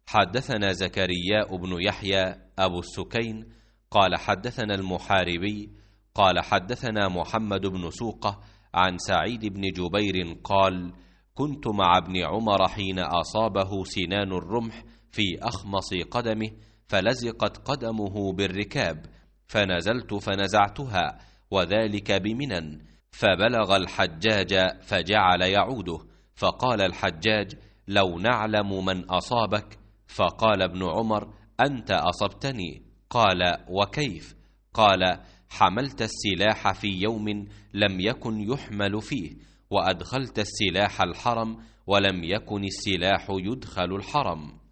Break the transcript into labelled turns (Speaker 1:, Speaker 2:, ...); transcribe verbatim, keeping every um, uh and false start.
Speaker 1: حدثنا زكريا بن يحيى أبو السكين قال حدثنا المحاربي قال حدثنا محمد بن سوقة عن سعيد بن جبير قال كنت مع ابن عمر حين أصابه سنان الرمح في أخمص قدمه فلزقت قدمه بالركاب فنزلت فنزعتها وذلك بمنن فبلغ الحجاج فجعل يعوده فقال الحجاج لو نعلم من أصابك فقال ابن عمر أنت أصبتني قال وكيف قال حملت السلاح في يوم لم يكن يحمل فيه وأدخلت السلاح الحرم ولم يكن السلاح يدخل الحرم